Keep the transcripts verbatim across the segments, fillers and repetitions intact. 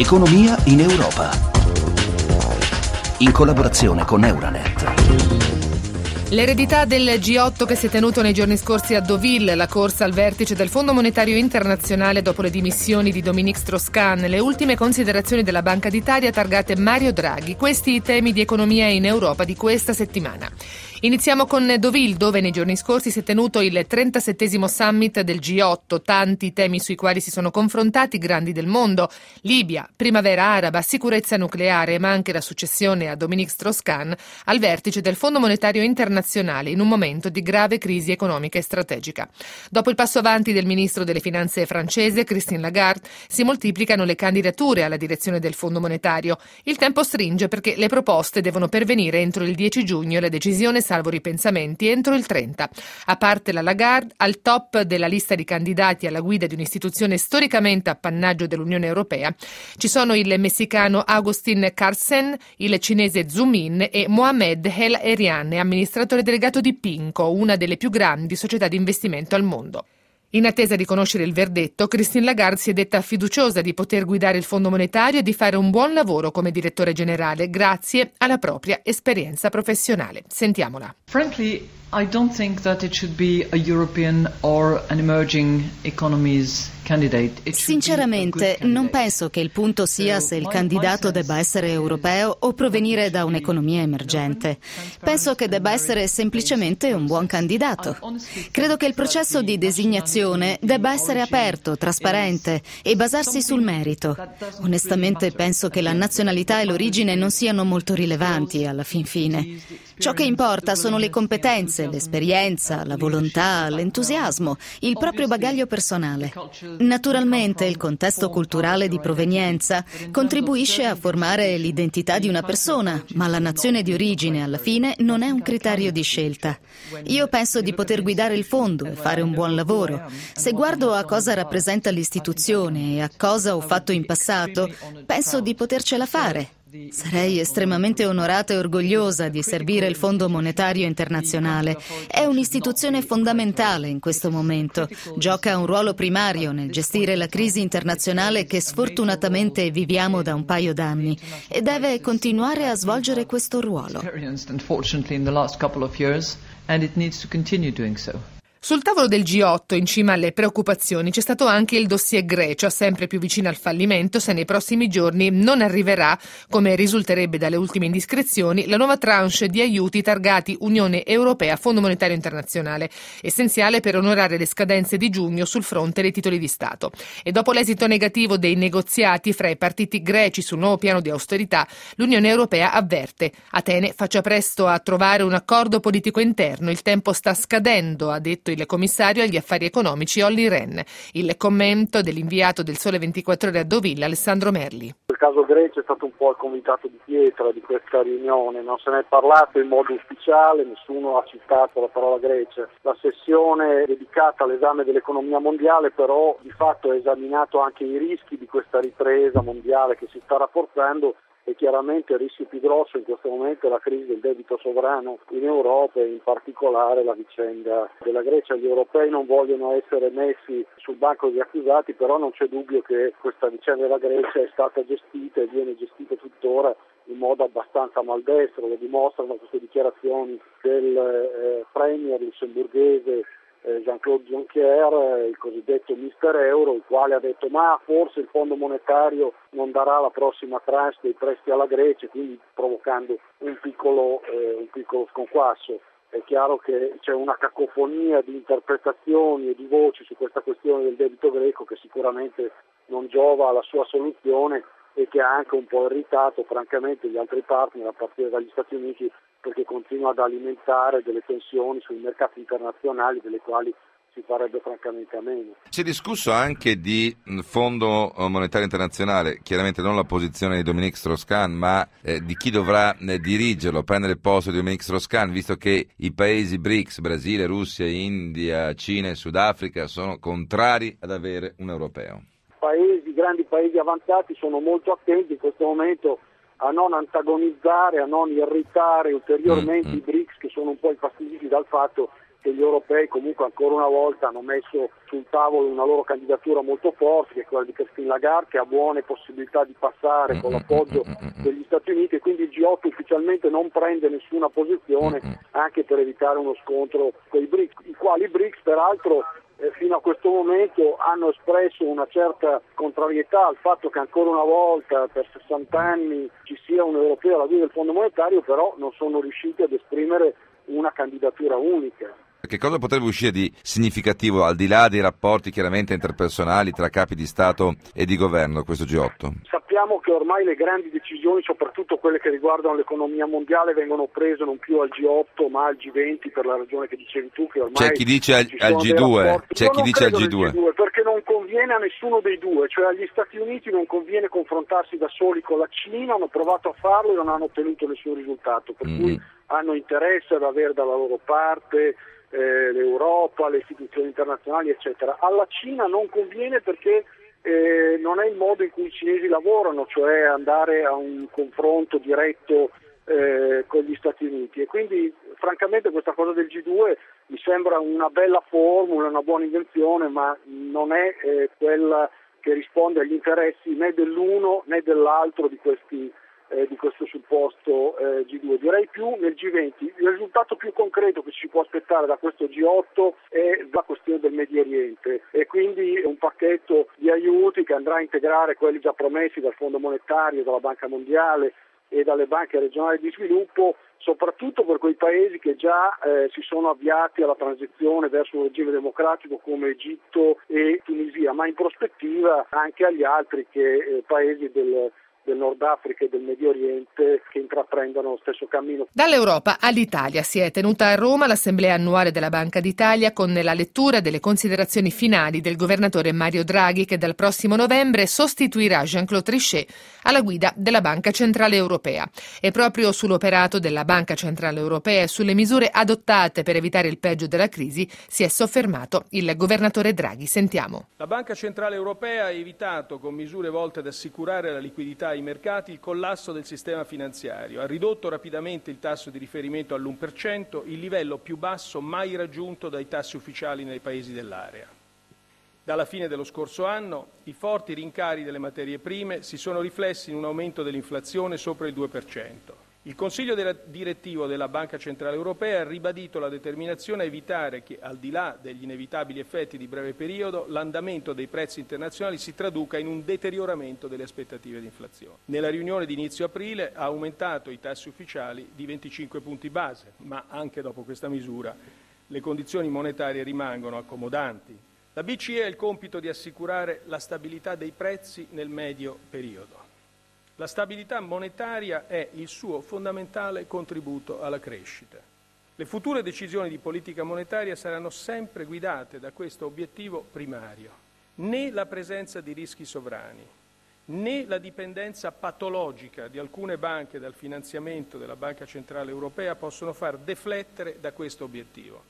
Economia in Europa. In collaborazione con Euranet. L'eredità del G otto che si è tenuto nei giorni scorsi a Deauville, la corsa al vertice del Fondo Monetario Internazionale dopo le dimissioni di Dominique Strauss-Kahn, le ultime considerazioni della Banca d'Italia targate Mario Draghi. Questi i temi di economia in Europa di questa settimana. Iniziamo con Deauville, dove nei giorni scorsi si è tenuto il trentasettesimo summit del G otto, tanti temi sui quali si sono confrontati grandi del mondo: Libia, primavera araba, sicurezza nucleare, ma anche la successione a Dominique Strauss-Kahn al vertice del Fondo Monetario Internazionale in un momento di grave crisi economica e strategica. Dopo il passo avanti del ministro delle Finanze francese, Christine Lagarde, si moltiplicano le candidature alla direzione del Fondo Monetario. Il tempo stringe perché le proposte devono pervenire entro il dieci giugno e la decisione, salvo ripensamenti, entro il trenta. A parte la Lagarde, al top della lista di candidati alla guida di un'istituzione storicamente appannaggio dell'Unione Europea ci sono il messicano Agustín Carstens, il cinese Zhu Min e Mohamed El Erian, amministratore delegato di Pinco, una delle più grandi società di investimento al mondo. In attesa di conoscere il verdetto, Christine Lagarde si è detta fiduciosa di poter guidare il Fondo Monetario e di fare un buon lavoro come direttore generale, grazie alla propria esperienza professionale. Sentiamola. Frankly, I don't think that it should be a European or an emerging economies candidate. Sinceramente, non penso che il punto sia se il candidato debba essere europeo o provenire da un'economia emergente. Penso che debba essere semplicemente un buon candidato. Credo che il processo di designazione debba essere aperto, trasparente e basarsi sul merito. Onestamente penso che la nazionalità e l'origine non siano molto rilevanti alla fin fine. Ciò che importa sono le competenze, l'esperienza, la volontà, l'entusiasmo, il proprio bagaglio personale. Naturalmente il contesto culturale di provenienza contribuisce a formare l'identità di una persona, ma la nazione di origine alla fine non è un criterio di scelta. Io penso di poter guidare il fondo e fare un buon lavoro. Se guardo a cosa rappresenta l'istituzione e a cosa ho fatto in passato, penso di potercela fare. Sarei estremamente onorata e orgogliosa di servire il Fondo Monetario Internazionale. È un'istituzione fondamentale in questo momento. Gioca un ruolo primario nel gestire la crisi internazionale che sfortunatamente viviamo da un paio d'anni e deve continuare a svolgere questo ruolo. Sul tavolo del G otto, in cima alle preoccupazioni, c'è stato anche il dossier Grecia, sempre più vicino al fallimento se nei prossimi giorni non arriverà, come risulterebbe dalle ultime indiscrezioni, la nuova tranche di aiuti targati Unione Europea Fondo Monetario Internazionale, essenziale per onorare le scadenze di giugno sul fronte dei titoli di Stato. E dopo l'esito negativo dei negoziati fra i partiti greci sul nuovo piano di austerità, l'Unione Europea avverte: Atene faccia presto a trovare un accordo politico interno, il tempo sta scadendo, ha detto il commissario agli affari economici Olli Rehn. Il commento dell'inviato del Sole ventiquattro Ore a Deauville, Alessandro Merli. Il caso Grecia è stato un po' il convitato di pietra di questa riunione, non se ne è parlato in modo ufficiale, nessuno ha citato la parola Grecia. La sessione dedicata all'esame dell'economia mondiale però di fatto ha esaminato anche i rischi di questa ripresa mondiale che si sta rafforzando. E chiaramente il rischio più grosso in questo momento è la crisi del debito sovrano in Europa e in particolare la vicenda della Grecia. Gli europei non vogliono essere messi sul banco degli accusati, però non c'è dubbio che questa vicenda della Grecia è stata gestita e viene gestita tuttora in modo abbastanza maldestro. Lo dimostrano queste dichiarazioni del eh, premier lussemburghese Jean-Claude Juncker, il cosiddetto mister Euro, il quale ha detto ma forse il Fondo Monetario non darà la prossima tranche dei prestiti alla Grecia, quindi provocando un piccolo, eh, un piccolo sconquasso. È chiaro che c'è una cacofonia di interpretazioni e di voci su questa questione del debito greco che sicuramente non giova alla sua soluzione e che ha anche un po' irritato francamente gli altri partner a partire dagli Stati Uniti, perché continua ad alimentare delle tensioni sui mercati internazionali delle quali si farebbe francamente a meno. Si è discusso anche di Fondo Monetario Internazionale, chiaramente non la posizione di Dominique Strauss-Kahn, ma eh, di chi dovrà eh, dirigerlo, prendere il posto di Dominique Strauss-Kahn, visto che i paesi B R I C S, Brasile, Russia, India, Cina e Sudafrica, sono contrari ad avere un europeo. Paesi, grandi paesi avanzati sono molto attenti in questo momento a non antagonizzare, a non irritare ulteriormente mm-hmm. i B R I C S, che sono un po' infastiditi dal fatto che gli europei comunque ancora una volta hanno messo sul tavolo una loro candidatura molto forte, che è quella di Christine Lagarde, che ha buone possibilità di passare con l'appoggio degli Stati Uniti, e quindi il G otto ufficialmente non prende nessuna posizione, anche per evitare uno scontro con i B R I C S, i quali B R I C S peraltro eh, fino a questo momento hanno espresso una certa contrarietà al fatto che ancora una volta per sessanta anni ci sia un europeo alla guida del Fondo Monetario, però non sono riusciti ad esprimere una candidatura unica. Che cosa potrebbe uscire di significativo, al di là dei rapporti chiaramente interpersonali tra capi di Stato e di governo, questo G otto? Sappiamo che ormai le grandi decisioni, soprattutto quelle che riguardano l'economia mondiale, vengono prese non più al G otto ma al G venti, per la ragione che dicevi tu, che ormai c'è chi dice al, al G due, c'è chi dice al G due. G due, perché non conviene a nessuno dei due, cioè agli Stati Uniti non conviene confrontarsi da soli con la Cina, hanno provato a farlo e non hanno ottenuto nessun risultato, per mm. cui hanno interesse ad avere dalla loro parte Eh, l'Europa, le istituzioni internazionali, eccetera. Alla Cina non conviene perché eh, non è il modo in cui i cinesi lavorano, cioè andare a un confronto diretto eh, con gli Stati Uniti, e quindi francamente questa cosa del G due mi sembra una bella formula, una buona invenzione, ma non è eh, quella che risponde agli interessi né dell'uno né dell'altro di questi Eh, di questo supposto eh, G due. Direi più nel G venti. Il risultato più concreto che ci può aspettare da questo G otto è la questione del Medio Oriente, e quindi un pacchetto di aiuti che andrà a integrare quelli già promessi dal Fondo Monetario, dalla Banca Mondiale e dalle banche regionali di sviluppo, soprattutto per quei paesi che già eh, si sono avviati alla transizione verso un regime democratico come Egitto e Tunisia, ma in prospettiva anche agli altri che, eh, paesi del del Nord Africa e del Medio Oriente che intraprendono lo stesso cammino. Dall'Europa all'Italia si è tenuta a Roma l'assemblea annuale della Banca d'Italia con la lettura delle considerazioni finali del governatore Mario Draghi, che dal prossimo novembre sostituirà Jean-Claude Trichet alla guida della Banca Centrale Europea. E proprio sull'operato della Banca Centrale Europea e sulle misure adottate per evitare il peggio della crisi si è soffermato il governatore Draghi. Sentiamo. La Banca Centrale Europea ha evitato, con misure volte ad assicurare la liquidità ai mercati, il collasso del sistema finanziario, ha ridotto rapidamente il tasso di riferimento all'uno per cento, il livello più basso mai raggiunto dai tassi ufficiali nei paesi dell'area. Dalla fine dello scorso anno i forti rincari delle materie prime si sono riflessi in un aumento dell'inflazione sopra il due per cento. Il Consiglio direttivo della Banca Centrale Europea ha ribadito la determinazione a evitare che, al di là degli inevitabili effetti di breve periodo, l'andamento dei prezzi internazionali si traduca in un deterioramento delle aspettative di inflazione. Nella riunione di inizio aprile ha aumentato i tassi ufficiali di venticinque punti base, ma anche dopo questa misura le condizioni monetarie rimangono accomodanti. La B C E ha il compito di assicurare la stabilità dei prezzi nel medio periodo. La stabilità monetaria è il suo fondamentale contributo alla crescita. Le future decisioni di politica monetaria saranno sempre guidate da questo obiettivo primario. Né la presenza di rischi sovrani, né la dipendenza patologica di alcune banche dal finanziamento della Banca Centrale Europea possono far deflettere da questo obiettivo.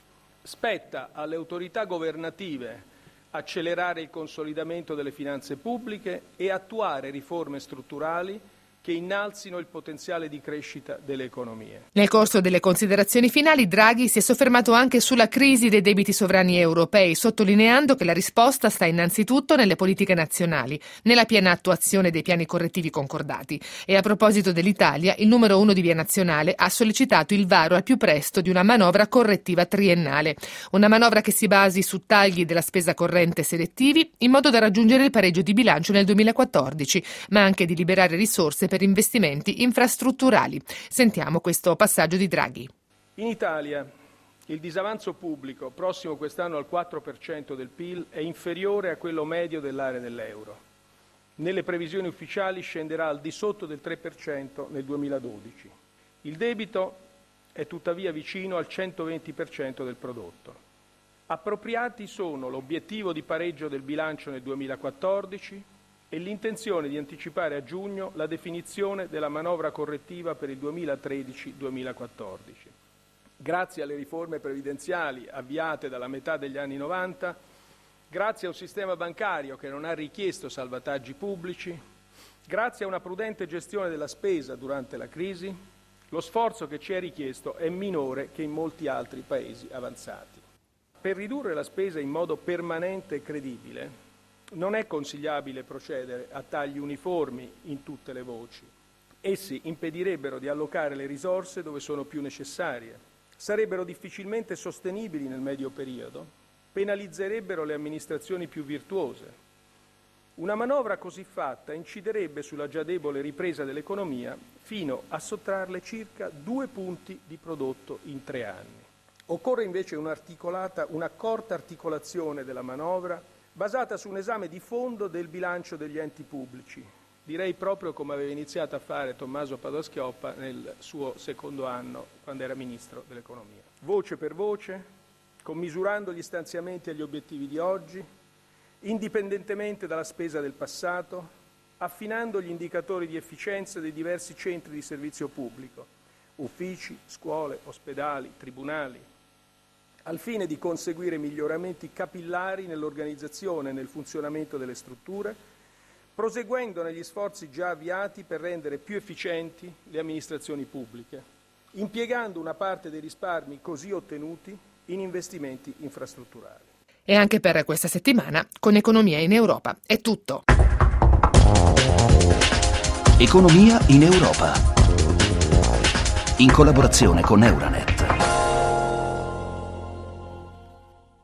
Spetta alle autorità governative accelerare il consolidamento delle finanze pubbliche e attuare riforme strutturali che innalzino il potenziale di crescita delle economie. Nel corso delle considerazioni finali, Draghi si è soffermato anche sulla crisi dei debiti sovrani europei, sottolineando che la risposta sta innanzitutto nelle politiche nazionali, nella piena attuazione dei piani correttivi concordati. E a proposito dell'Italia, il numero uno di Via Nazionale ha sollecitato il varo al più presto di una manovra correttiva triennale. Una manovra che si basi su tagli della spesa corrente selettivi, in modo da raggiungere il pareggio di bilancio nel duemilaquattordici, ma anche di liberare risorse per investimenti infrastrutturali. Sentiamo questo passaggio di Draghi. In Italia il disavanzo pubblico, prossimo quest'anno al quattro per cento del P I L, è inferiore a quello medio dell'area dell'euro. Nelle previsioni ufficiali scenderà al di sotto del tre per cento nel duemiladodici. Il debito è tuttavia vicino al centoventi per cento del prodotto. Appropriati sono l'obiettivo di pareggio del bilancio nel duemilaquattordici e l'intenzione di anticipare a giugno la definizione della manovra correttiva per il duemilatredici duemilaquattordici. Grazie alle riforme previdenziali avviate dalla metà degli anni novanta, grazie a un sistema bancario che non ha richiesto salvataggi pubblici, grazie a una prudente gestione della spesa durante la crisi, Lo sforzo che ci è richiesto è minore che in molti altri paesi avanzati. Per ridurre la spesa in modo permanente e credibile non è consigliabile procedere a tagli uniformi in tutte le voci. Essi impedirebbero di allocare le risorse dove sono più necessarie, sarebbero difficilmente sostenibili nel medio periodo, penalizzerebbero le amministrazioni più virtuose. Una manovra così fatta inciderebbe sulla già debole ripresa dell'economia fino a sottrarle circa due punti di prodotto in tre anni. Occorre invece un'articolata, un'accorta articolazione della manovra basata su un esame di fondo del bilancio degli enti pubblici, direi proprio come aveva iniziato a fare Tommaso Padoa-Schioppa nel suo secondo anno quando era Ministro dell'Economia. Voce per voce, commisurando gli stanziamenti agli obiettivi di oggi, indipendentemente dalla spesa del passato, affinando gli indicatori di efficienza dei diversi centri di servizio pubblico, uffici, scuole, ospedali, tribunali, al fine di conseguire miglioramenti capillari nell'organizzazione e nel funzionamento delle strutture, proseguendo negli sforzi già avviati per rendere più efficienti le amministrazioni pubbliche, impiegando una parte dei risparmi così ottenuti in investimenti infrastrutturali. E anche per questa settimana, con Economia in Europa, è tutto. Economia in Europa. In collaborazione con Euranet.